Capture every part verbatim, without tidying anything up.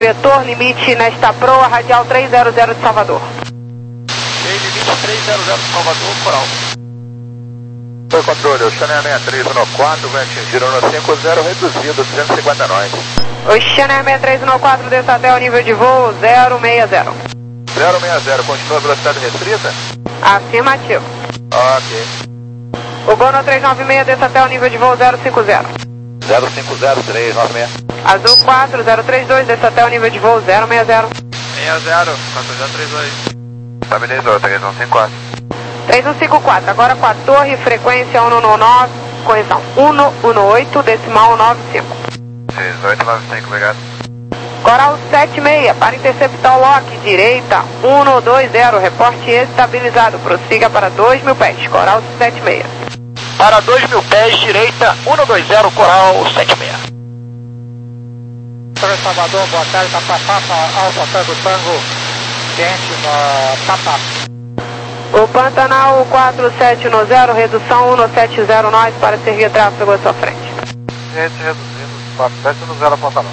Vetor limite nesta proa, radial trezentos de Salvador. Limite trezentos de Salvador, coral. Foi controle, o Channel sessenta e três um quatro vai atingir no cinquenta, reduzido duzentos e cinquenta nós. O Channel sessenta e três um quatro desça até o nível de voo zero seis zero. zero seis zero, continua a velocidade restrita? Afirmativo. Ok. O Gono trezentos e noventa e seis desça até o nível de voo zero cinco zero. zero cinco zero, trezentos e noventa e seis. Azul quatro zero três dois desça até o nível de voo zero seis zero. seis zero, quatro zero três dois. Estabilizou, três um cinco quatro. três um cinco quatro, agora com a torre, frequência cento e dezenove, correção, cento e dezenove, decimal nove cinco. seis oito nove cinco, obrigado. Coral sete seis, para interceptar o lock, direita, cento e vinte, reporte estabilizado, prossiga para dois mil pés, Coral sete seis. Para dois mil pés, direita, cento e vinte, coral sete seis. Torre Salvador, boa tarde, Papa Papa, Alfa Tango Tango, ciente no Papa. O Pantanal quatro sete um zero, redução cento e setenta nós para seguir tráfego à sua frente. Gente, reduzindo, quatro sete um zero, Pantanal.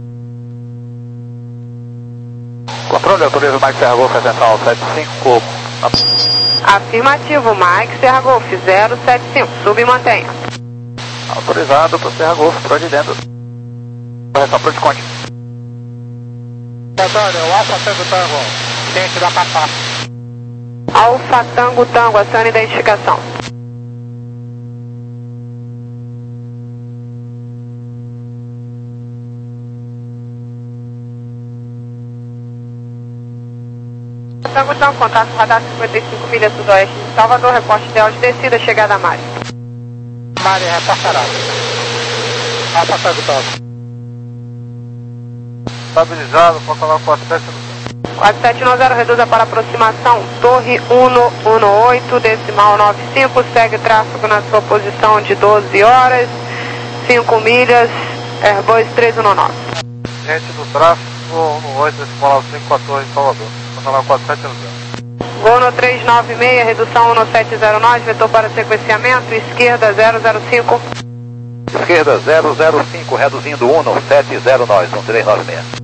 Controle, autoriza o Mike Serra Golf, atenção, sete cinco. Afirmativo, Mike Serra Golf zero sete cinco, sub e mantenha. Autorizado para o Serra Golf, pro de dentro. Correção pro de Conte. Antônio, o Alfa Tango Tango, ciente da Papa. Alfa Tango Tango, acione identificação. Tango Tango, contato radar cinquenta e cinco milhas sudoeste de Salvador, reporte ideal de descida, chegada a Mari. Mari, reportará. Alfa Tango Tango. Estabilizado, Pantanal quatro sete um zero. quatro sete um zero, reduza para aproximação, torre cento e dezenove, decimal nove cinco, segue tráfego na sua posição de doze horas, cinco milhas, Airbus trezentos e dezenove. Gente do tráfego, cento e oito, decimal nove cinco, quatorze, Salvador. Pantanal quatro sete um zero. Gono trezentos e noventa e seis, redução cento e setenta nós, vetor para sequenciamento, esquerda zero zero cinco. Esquerda zero zero cinco, reduzindo cento e setenta nós, um três nove seis.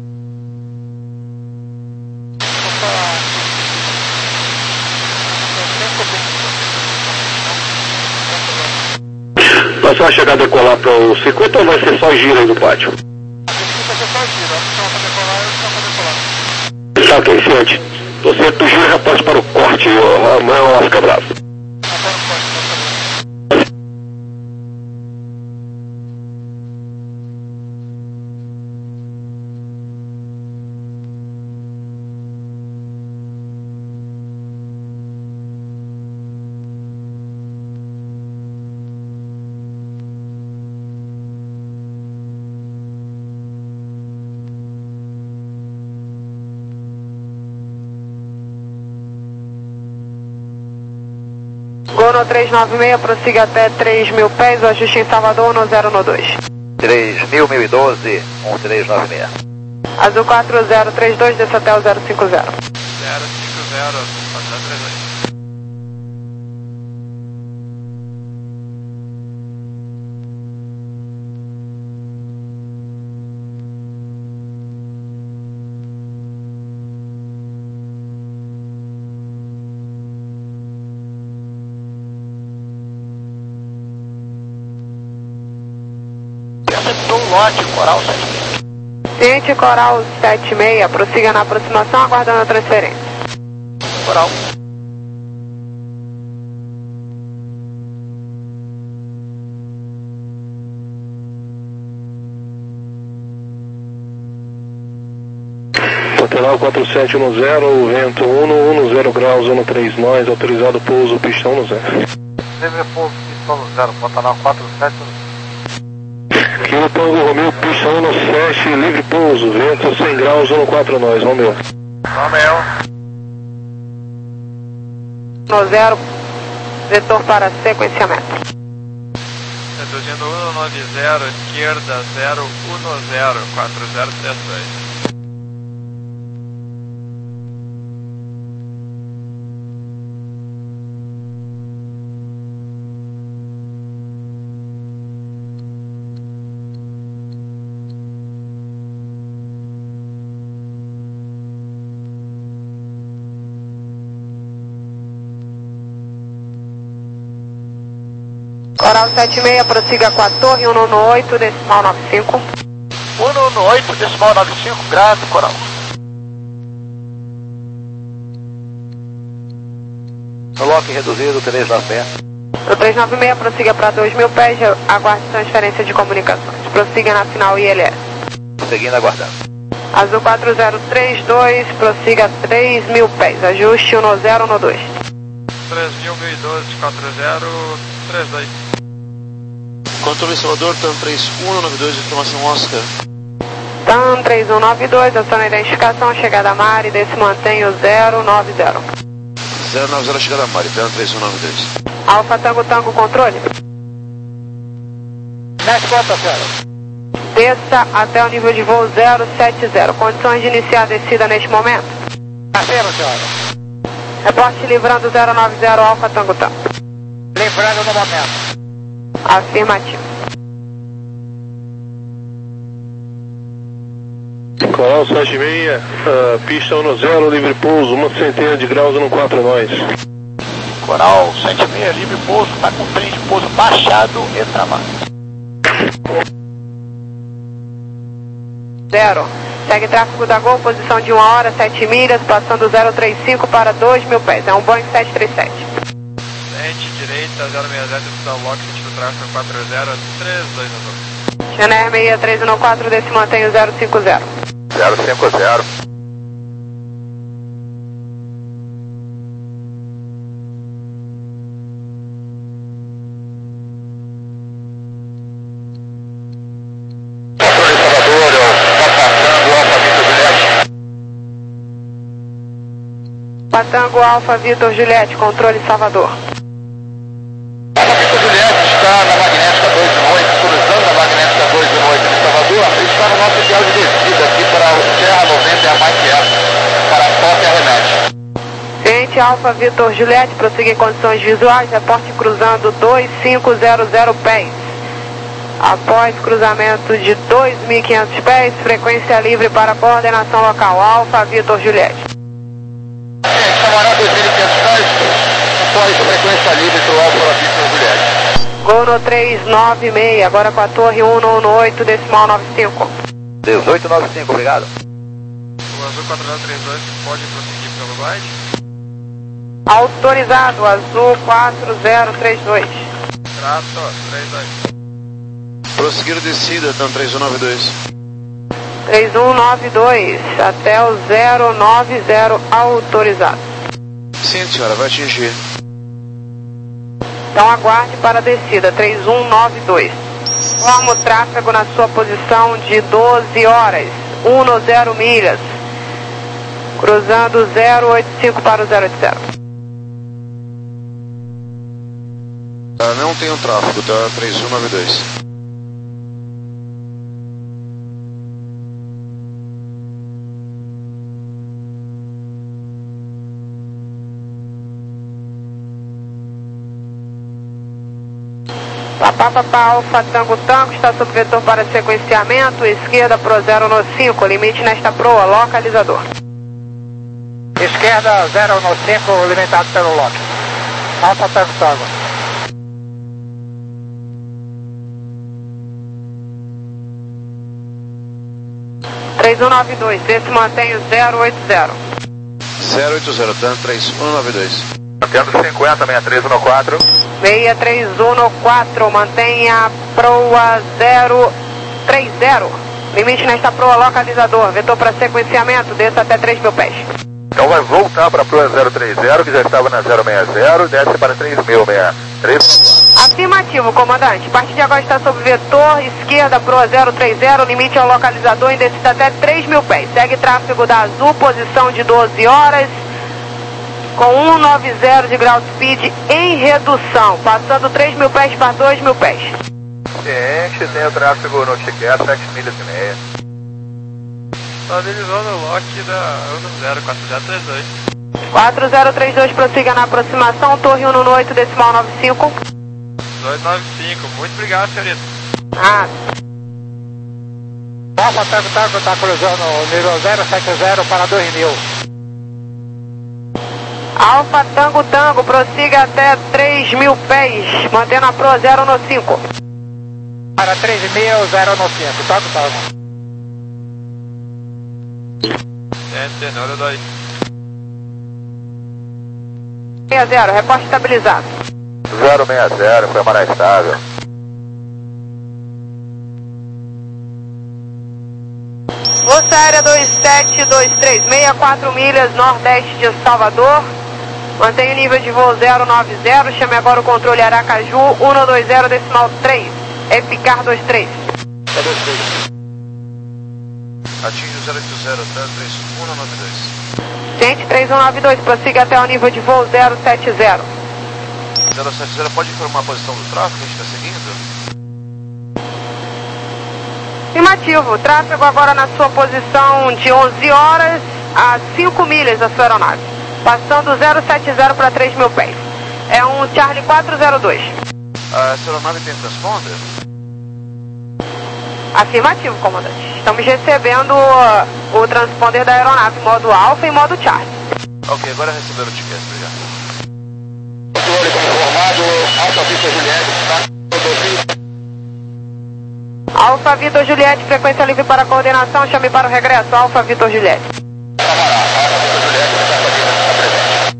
Você vai chegar a decolar para o circuito ou vai ser só giro aí do pátio? Vai ser só giro, a opção para decolar é a opção para decolar. Tá, ok, ciente. Você do giro já pode para o corte, amanhã o Oscar Bravo. Gono trezentos e noventa e seis, prossiga até três mil pés, o ajuste em Salvador no zero um dois. três mil, mil e doze, um três nove seis. Azul quatro zero três dois, desça até o zero cinco zero. zero cinco zero, quatro zero três dois. Interceptou o lote, coral sete seis. Ciente Coral sete seis, prossiga na aproximação, aguardando a transferência. Coral. Pantanal quatro sete um zero, vento um, zero graus, treze nós, autorizado pouso, pistão no zero. Livre pouso, pistão no zero, Pantanal quatro sete um zero. Kilo Tango Romeu, pistão no sete, livre pouso, vento cem graus, quatorze nós, Romeu. Romeu. No zero, vetor para sequenciamento. Reduzindo cento e noventa, esquerda zero um zero, quatro zero três dois. Coral sete seis, prossiga com a torre cento e dezoito, decimal noventa e cinco. cento e dezoito, decimal noventa e cinco, grave, Coral. Coloque reduzido, três nove seis. O três nove seis, prossiga para dois mil pés, aguarde transferência de comunicações. Prossiga na final I L S. Seguindo, aguardando. Azul quatro zero três dois, prossiga três mil pés, ajuste um zero um dois. três mil, mil e doze, quatro zero três dois. Controle Salvador, TAM três um nove dois, informação Oscar. TAM três um nove dois, aciona a identificação, chegada a Mari, desse mantém o zero nove zero. zero nove zero, chegada a Mari, TAM três um nove dois. Alfa Tango Tango, controle. Next conta, senhora. Desça até o nível de voo zero sete zero. Condições de iniciar a descida neste momento? Parceiro, senhora. Reporte livrando zero nove zero, Alfa Tango Tango. Lembrando no momento. Afirmativo. Coral sete seis, uh, pista um zero, livre pouso, uma centena de graus no quatro nós. Coral sete seis, livre pouso, está com trem de pouso baixado e travado. Zero. Segue tráfego da Gol, posição de uma hora, sete milhas, passando zero trinta e cinco para dois mil pés. É um Boeing sete três sete. Lente direita, zero seis zero, opção lock, sentido tráfego quatro zero três dois um. Chanair seis três um quatro, desse mantém o zero cinco zero. zero cinco zero. Patango Alfa Vitor Juliette, controle Salvador. Alfa Vitor Juliette está na magnética dois um oito, cruzando a magnética dois um oito de Salvador, está no nosso ideal de descida aqui para o Serra noventa e a Mike F, para a Foca Remete. Ciente Alfa Vitor Juliette, prossiga em condições visuais, reporte cruzando dois cinco zero zero pés. Após cruzamento de dois mil e quinhentos pés, frequência livre para coordenação local, Alfa Vitor Juliette. Camarada dois mil e quinhentos pés, após frequência livre para o Alfa Vitor Juliette. Gol no três nove seis, agora com a torre cento e dezoito, decimal noventa e cinco. dezoito noventa e cinco, obrigado. O Azul quatro zero três dois pode prosseguir pelo glide? Autorizado, Azul quatro zero três dois. Trato, três dois. Prosseguir descida, TAM três um nove dois. três um nove dois, até o zero nove zero, autorizado. Sim, senhora, vai atingir. Então aguarde para a descida, três um nove dois. Forma o tráfego na sua posição de doze horas, um zero milhas. Cruzando zero oito cinco para o zero oito zero. Ah, não tem o tráfego, tá? três um nove dois. Papá, papá, Alfa Tango Tango, está sob vetor para sequenciamento, esquerda pro zero cinco, limite nesta proa, localizador. Esquerda zero cinco, limitado pelo lock. Alfa Tango Tango. três um nove dois, desse mantém o zero oito zero. zero oito zero, TAM três um nove dois. Mantendo cinquenta, seis três um quatro. seis três um quatro, mantenha proa zero três zero. Limite nesta proa, localizador, vetor para sequenciamento, desça até três mil pés. Então vai voltar para a proa zero três zero, que já estava na zero seis zero, desce para três mil, três. Afirmativo, comandante. A partir de agora está sob vetor, esquerda, proa zero três zero, limite ao localizador em descida até três mil pés. Segue tráfego da Azul, posição de doze horas, com cento e noventa de ground speed em redução, passando três mil pés para dois mil pés. Ciente, tem o tráfego no ticket, sete milhas e meia. Estabilizou no lock da um zero quatro zero três dois. quatro zero três dois, prossiga na aproximação, torre cento e oito, decimal noventa e cinco. dois nove cinco, muito obrigado, senhorita. Ah, Alfa Tango Tango está cruzando o nível zero sete zero para dois mil. Alfa Tango Tango, prossiga até três mil pés, mantendo a Pro zero no cinco. Para três mil, zero no cinco, Tango Tango. Gente, número dois. seis zero, reporte estabilizado. zero seis zero, foi maré estável. Força Aérea dois sete dois três, sessenta e quatro milhas, nordeste de Salvador. Mantenha o nível de voo zero nove zero, chame agora o controle Aracaju, cento e vinte, decimal três, Epicar dois três. Atinge o zero oito zero, TAM três um nove dois. Gente, três um nove dois, prossiga até o nível de voo zero sete zero. zero sete zero, pode informar a posição do tráfego que a gente está seguindo? Afirmativo, tráfego agora na sua posição de onze horas a cinco milhas da sua aeronave. Passando zero sete zero para três mil pés. É um Charlie quatro zero dois. A essa aeronave tem transponder? Afirmativo, comandante. Estamos recebendo uh, o transponder da aeronave em modo Alfa e modo Charlie. Ok, agora receberam o ticket, obrigado. Controle como informado, Alfa Vitor Juliette, tá? Alfa Vitor Juliette, frequência livre para coordenação, chame para o regresso. Alfa Vitor Juliette. Camarada, Alfa Vitor Juliette, está presente.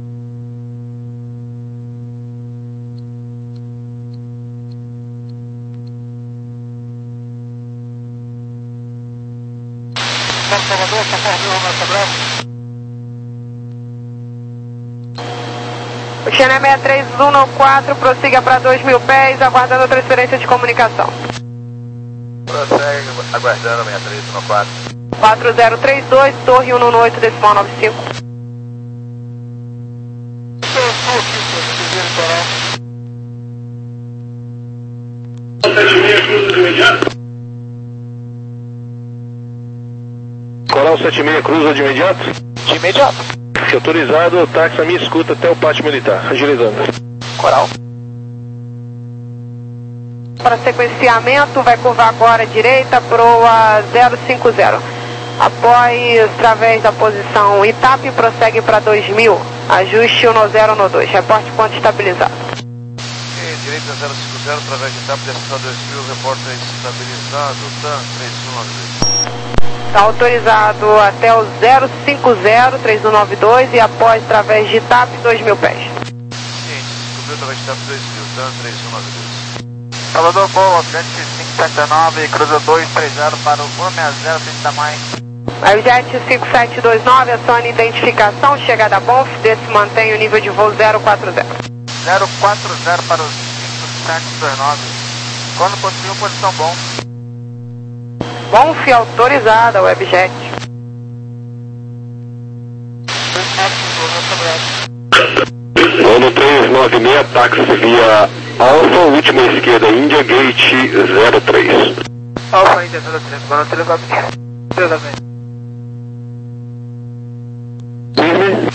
São Salvador, São Paulo, Rio Grande do Bravo. O Xené seis três um quatro, prossiga para dois mil pés, aguardando a transferência de comunicação. Prossegue, aguardando sessenta e três um quatro. quatro zero três dois, Torre cento e oito, decimal nove cinco. Coral sete seis, cruza de imediato? De imediato. Autorizado, táxi à minha escuta até o pátio militar. Agilizando. Coral. Para sequenciamento, vai curvar agora à direita, proa zero cinco zero. Apoie através da posição Itap, prossegue para dois mil. Ajuste no zero no dois. Reporte ponto estabilizado. Ok, direita zero cinco zero, através de TAP, descendo dois mil, repórter estabilizado, TAM três um nove dois. Está autorizado até o zero cinco zero, três um nove dois e após através de Itap, dois mil pés. Ciente, descobriu através de TAP dois mil, TAM três um nove dois. Salvador, boa, Atlântico cinco sete nove, cruza dois três zero para o cento e sessenta, tem tamanho. Airjet cinco sete dois nove, acione identificação, chegada a Bonf, desse mantém o nível de voo zero quatro zero. zero quatro zero para o cinco sete dois nove. Quando conseguiu posição bom. Bonf autorizada, Webjet. Ano três nove seis, táxi via Alfa, última esquerda, India Gate zero três. Alfa India zero três, agora o telefone. Firme.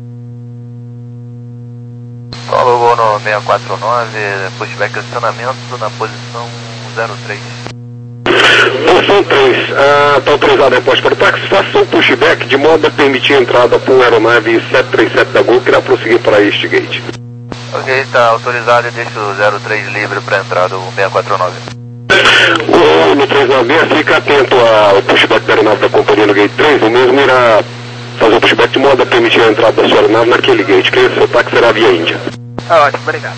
Solo voo no seis quatro nove, pushback acionamento na posição zero três. Posição três, está autorizado a resposta para o táxi, faça um pushback de modo a permitir a entrada por aeronave sete três sete da Gol, que irá prosseguir para este gate. Ok, está autorizado e deixa o zero três livre para a entrada do seis quatro nove. O no três nove seis, fica atento ao pushback da aeronave da companhia no gate três, o mesmo irá fazer o pushback de modo a permitir a entrada da sua aeronave naquele gate, que seu táxi será via Índia. Ah, ótimo, obrigado.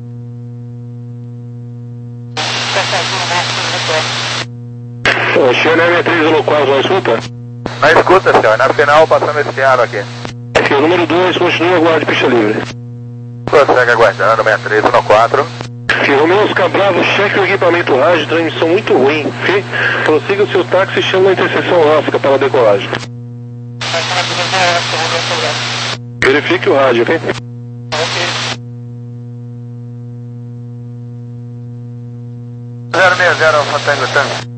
Xené seis três um quatro, na escuta? Na escuta, senhor, na final passando esse aro aqui. Aqui, o número dois, continua aguarde pista livre. Prossegue aguardando, seis três um quatro. Romeu Oscar Bravo, cheque o equipamento rádio, transmissão muito ruim, ok? Prossiga o seu táxi e chama a interseção Oscar para a decolagem. Verifique o rádio, ok? zero seis zero, Alfa Tango Tango.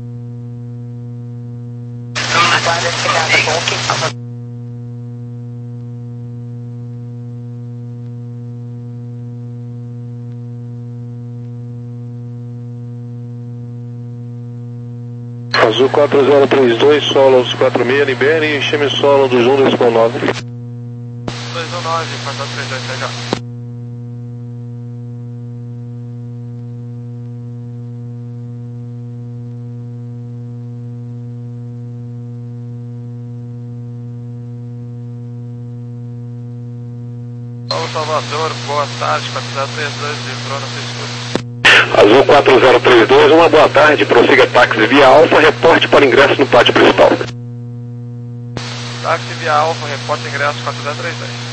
Azul quatro zero três dois, solo dos quatro seis, libere e chame solo dos um dois nove. dois zero nove, quatro três dois, T J. Alô Salvador, boa tarde, quatro zero três dois, entrou no seu escudo. Azul quatro zero três dois, uma boa tarde, prossiga táxi via Alfa, reporte para ingresso no pátio principal. Táxi via Alfa, reporte ingresso quatro zero três dois.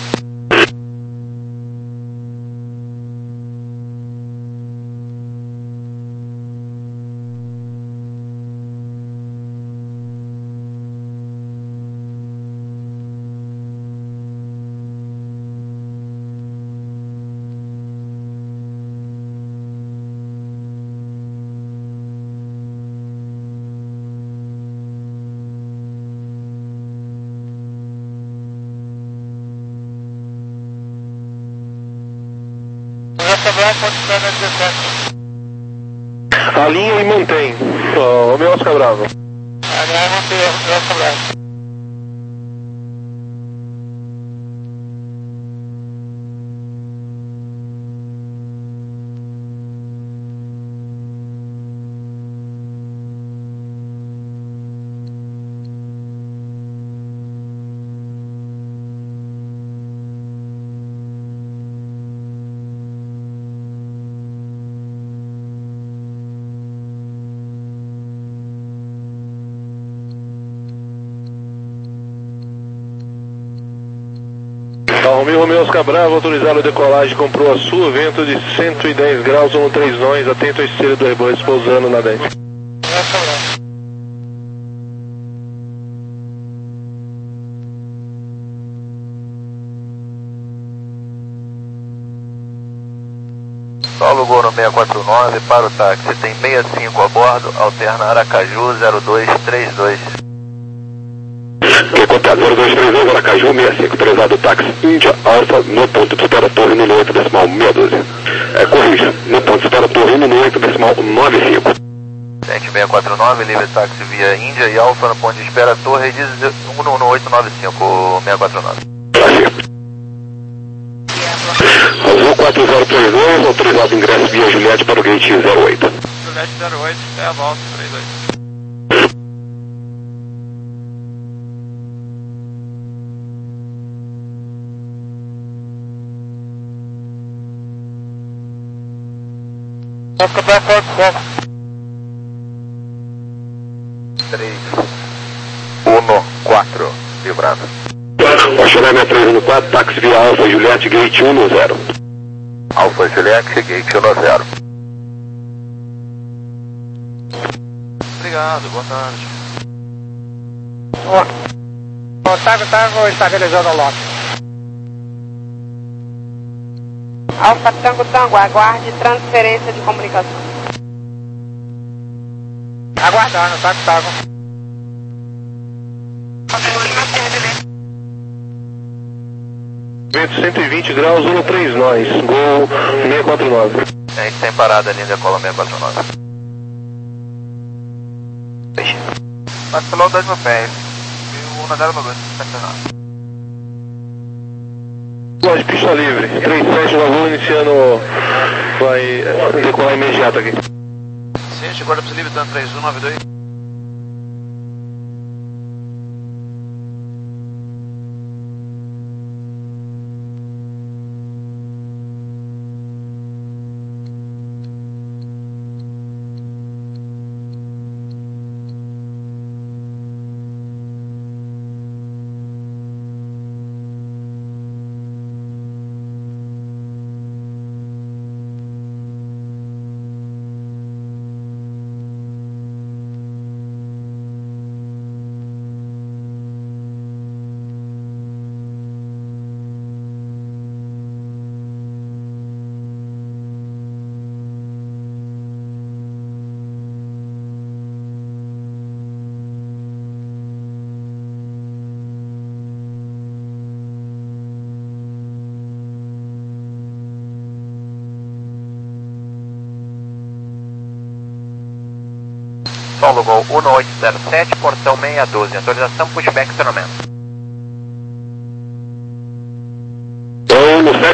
A linha e mantém. Ó, o meu Oscar Bravo. A linha mantém, o meu Oscar Bravo. Romeu, Romeu Oscar Bravo, autorizado a decolagem, comprou a sua, vento de cento e dez graus, um três nós, atento à esteira do Airbus, pousando na dez. Paulo Goro seis quatro nove para o táxi, tem sessenta e cinco a bordo, alterna Aracaju zero dois três dois. Que contato zero dois três dois, Aracaju sessenta e cinco, autorizado táxi Índia Alfa, no ponto de espera torre no oito decimal seiscentos e doze. É, corrija, no ponto de espera torre no oito decimal noventa e cinco. Tente seis quatro nove, livre táxi via Índia e Alfa no ponto de espera torre no oito nove cinco, seis quatro nove. Azul quatro zero três dois, autorizado ingresso via Juliette para o gate zero oito. Juliette zero oito, é a volta, três dois. Oscar Bravo quatro sete. três um quatro, livrado. Oxalá seis três um quatro, táxi via Alfa, Juliette, gate um zero. Alfa Juliette, gate um zero. Obrigado, boa tarde. O, o Tango Tango está realizando o lote. Alfa Tango Tango, aguarde transferência de comunicação. Aguardando, Tango Tango. Vento cento e vinte graus, um três nós, gol seis quatro nove. A gente tem parada ali na cola seis quatro nove. Vacilou dois no pé, um na zero dois, estacionado. Loja pista livre, três sete, Lagoa iniciando, vai decolar imediato aqui. Ciente, guarda pista livre, tanto três um nove dois. Solo Gol um oito zero sete, portão seiscentos e doze, autorização pushback estacionamento.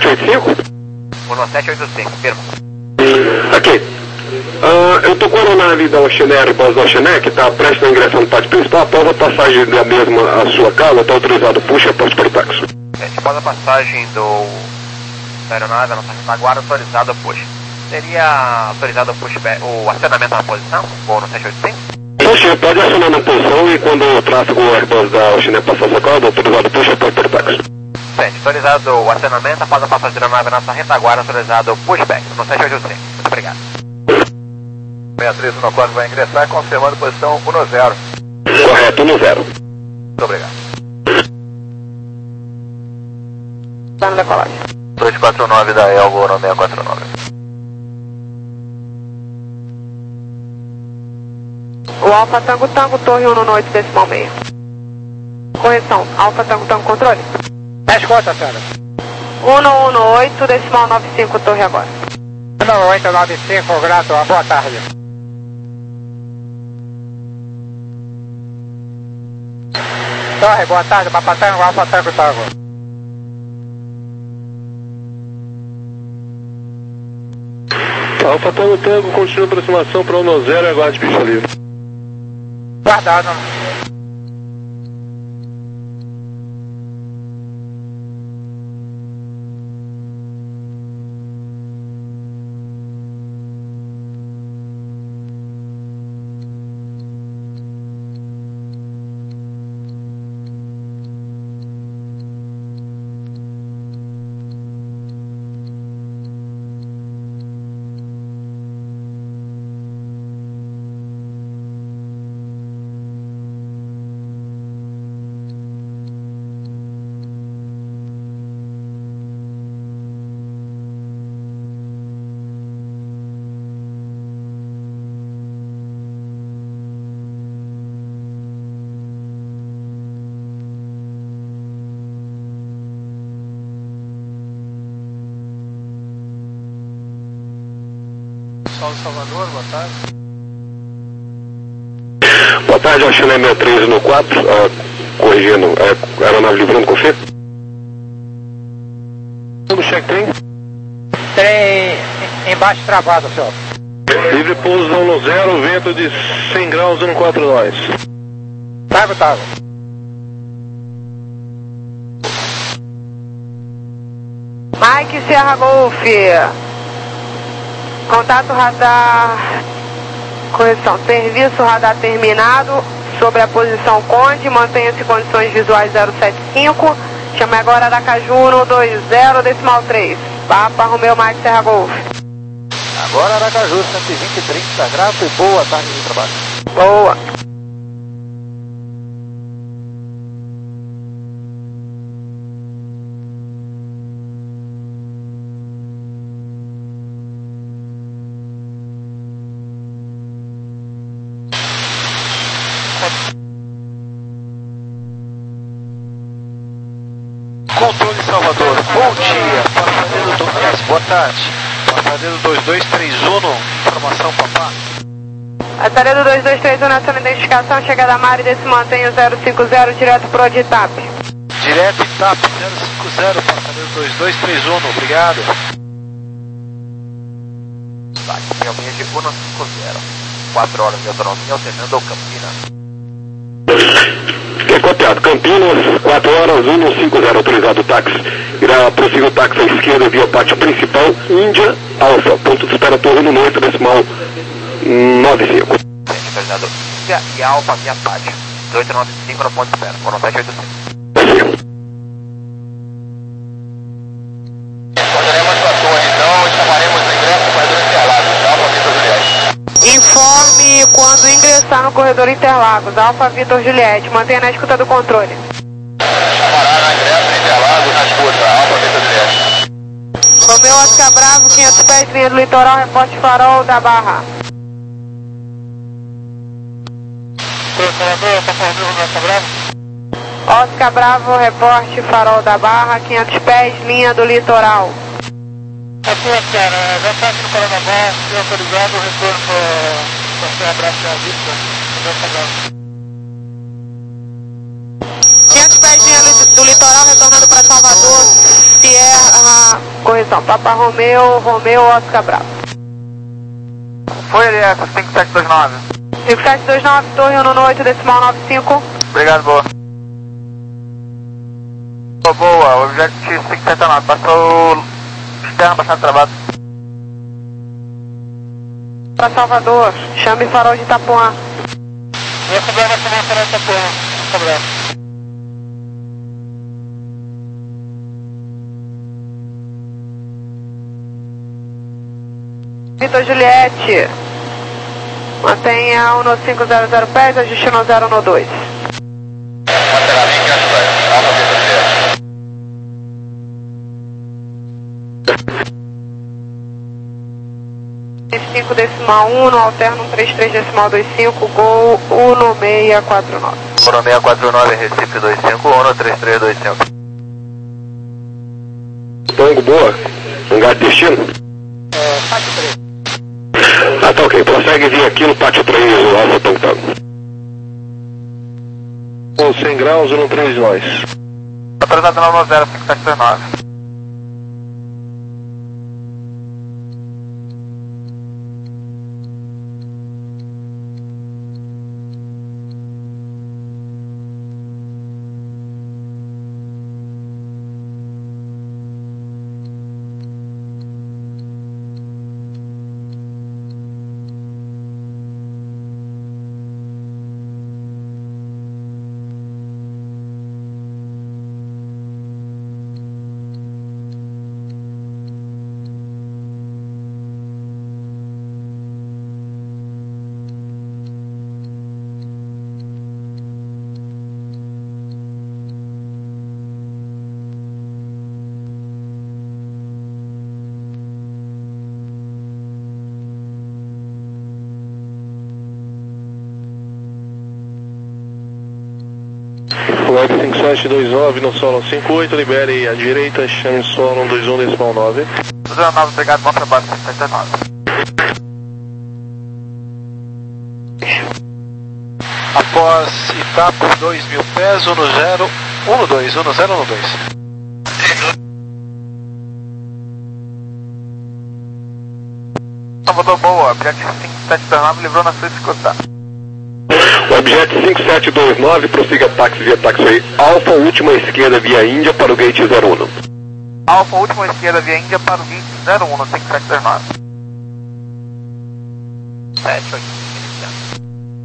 oito cinco? um sete oito cinco, firma. Aqui. Uh, eu tô com a aeronave da Oceané, Airbus da Oceané, que está prestes a ingressar no pátio principal. Após a passagem da mesma à sua casa, está autorizado puxa após por táxi. Após a passagem do, da aeronave, a nossa retaguarda, autorizado puxa. Seria autorizado o pushback, o acionamento na posição, ou no sete oito cinco? Poxa, pode acionar na posição e quando o tráfego Airbus da Oceané passar a sua casa, autorizado puxa após por táxi. Sente, autorizado o acionamento após a passagem da aeronave na nossa retaguarda, autorizado o pushback no sete oito cinco. Muito obrigado. seis três um quatro vai ingressar, confirmando posição um zero. Correto, um zero. Muito obrigado. Tá no decolagem. dois quatro nove da Elgo no seis quatro nove. O Alfa Tango Tango, torre um no oito decimal meio. Correção, Alfa Tango Tango, controle. dez contas, senhora. um um oito decimal nove cinco, torre agora. um oito nove cinco, grato, boa tarde. Torre, boa tarde, Papa Tango, Alfa Tango Tango. Alfa Tango Tango, continua a aproximação para um zero e aguarde pista livre. Guardado. Paulo Salvador, boa tarde. Boa tarde, Oceané seis três um quatro, uh, corrigindo, uh, aeronave livrando, confia. Tudo check trem? Trem embaixo travado, senhor. Livre pouso no zero, vento de cem graus, um quatro dois. Tago, tago. Mike Serra Golf. Contato radar. Correção. Serviço radar terminado. Sobre a posição Conde. Mantenha-se condições visuais zero sete cinco. Chame agora Aracaju um dois zero decimal três. Papa Romeu Mike Serra Golf. Agora Aracaju cento e vinte, trinta, grato e boa tarde de trabalho. Boa. Controle Salvador, bom dia, passageiro do aliás, boa tarde, passageiro dois dois três um, informação papá. Passageiro dois dois três um, na sua identificação, chegada a Mari, se mantém o zero cinco zero, direto pro Oditap. Direto Itap, zero cinco zero, passageiro dois dois três um, obrigado. Tá, realmente de um cinco zero, quatro horas de autonomia, alternando ao Campinas. É copiado, Campinas, quatro horas, um cinco zero, autorizado o táxi. Irá prosseguir o táxi à esquerda via pátio principal, Índia, Alfa, ponto de espera torre no oito decimal nove cinco. Autorizado Índia e Alfa via pátio, dezoito nove cinco no ponto de espera, foram sete oito cinco. Responderemos para a torre, então, e chamaremos o ingresso para o Interlagos, Alfa Vitor Juliette. Informe quando ingressar no corredor Interlagos, Alfa Vitor Juliette. Mantenha na escuta do controle. Chamará no ingresso Interlagos na escuta, Alfa Vitor Juliette. Romeu Oscar Bravo, quinhentos pés, linha do litoral, reporte farol da Barra. Oscar Bravo, reporte farol da Barra, quinhentos pés, linha do litoral. Aqui, cara, já está aqui no Paranamá, se autorizado o retorno para ser abraço à vista. quinhentos pés, linha do litoral, retornando para Salvador, Sierra, correção. Papa Romeu, Romeu, Oscar Bravo. Foi L S, cinco sete dois nove. cinco sete dois nove, Torre um no oito, decimal nove cinco. Obrigado, boa. Boa, boa, objeto cinco sete nove, passou o externo bastante travado. Para Salvador, chame farol de Itapuã. Vou cobrar na semana farol de Itapuã, vou cobrar. Vitor Juliette, mantenha um no cinco zero zero pés, ajuste no zero no dois. cinco decimal um, no alterno três três decimal dois cinco, gol um no seis quatro nove. um no seis quatro nove, Recife dois cinco, um no três três dois cinco. Tango, boa. Lugar de destino? É, pátio três. Ah, tá ok. Prossegue vir aqui no pátio três, o Alfa Tango Tango. Com cem graus, um três de nós. Autorizado nove zero, cinco sete dois nove. Flight cinco sete dois nove no solo cinco oito, libere à direita, chame solo dois um decimal nove. dois nove, obrigado, bom trabalho, cinco sete nove. Após Itaco dois mil pés, um no zero, um no dois, um no zero, um no dois. Salvador, boa, objeto cinco sete dois nove, livrou na sua escuta. Objeto cinco sete dois nove, prossiga táxi via taxiway Alfa, última esquerda via Índia para o gate zero um. Alfa, última esquerda via Índia para o gate zero um no cinco sete dois nove. sete oito, iniciando.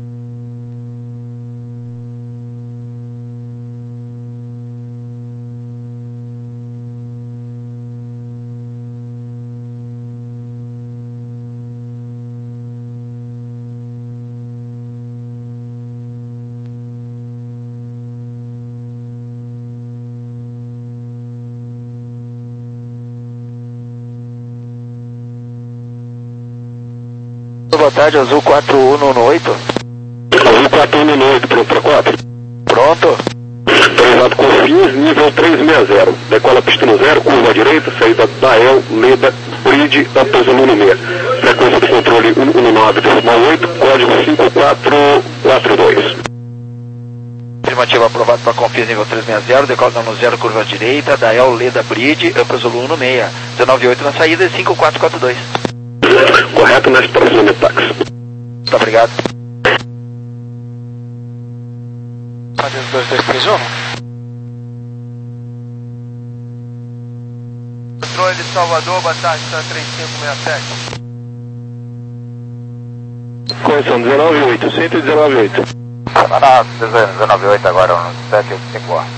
Boa tarde, Azul quatro um no oito. Azul quatro um no oito, pronto para quatro. Pronto. Autorizado com fins, nível três seis zero. Decola pista no zero, curva à direita, saída da El, Leda, Bridge, da pouso no seis. Frequência do controle um um nove decimal oito, código cinco quatro quatro dois. Afirmativo aprovado para Confins nível três seis zero, decola no zero, curva à direita, da El, Leda, Bridge, pouso um no seis. dezenove oito na saída e cinco quatro quatro dois. Correto na estação de táxi. Muito obrigado. Adeus dois dois três um. Controle de Salvador, boa tarde, três cinco seis sete. Correção dezenove oito, cento e dezenove oito. Semana dezenove oito agora, um sete oito cinco A.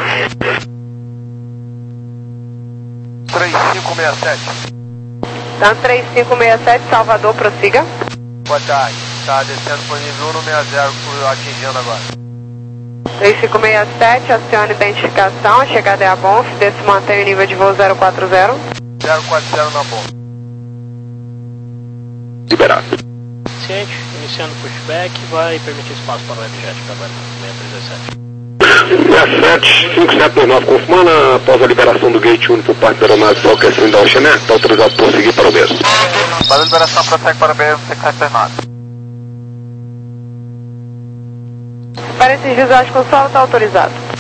três cinco seis sete. Dan três cinco seis sete, Salvador, prossiga. Boa tarde, está descendo por nível um no seis zero, atingindo agora. três cinco seis sete, acione identificação, chegada é a Bonf, desce mantém o nível de voo zero quatro zero. zero quatro zero na bomba. Liberado. Ciente, iniciando pushback, vai permitir espaço para o webjet para agora, seis três sete. seis sete cinco sete dois nove, confirmando após a liberação do gate um por parte da aeronave do Alcacim da Oceané, está autorizado a prosseguir para o mesmo. Para a liberação, prossegue para o B M cinco sete dois nove. Para esses visuais com solo, está autorizado.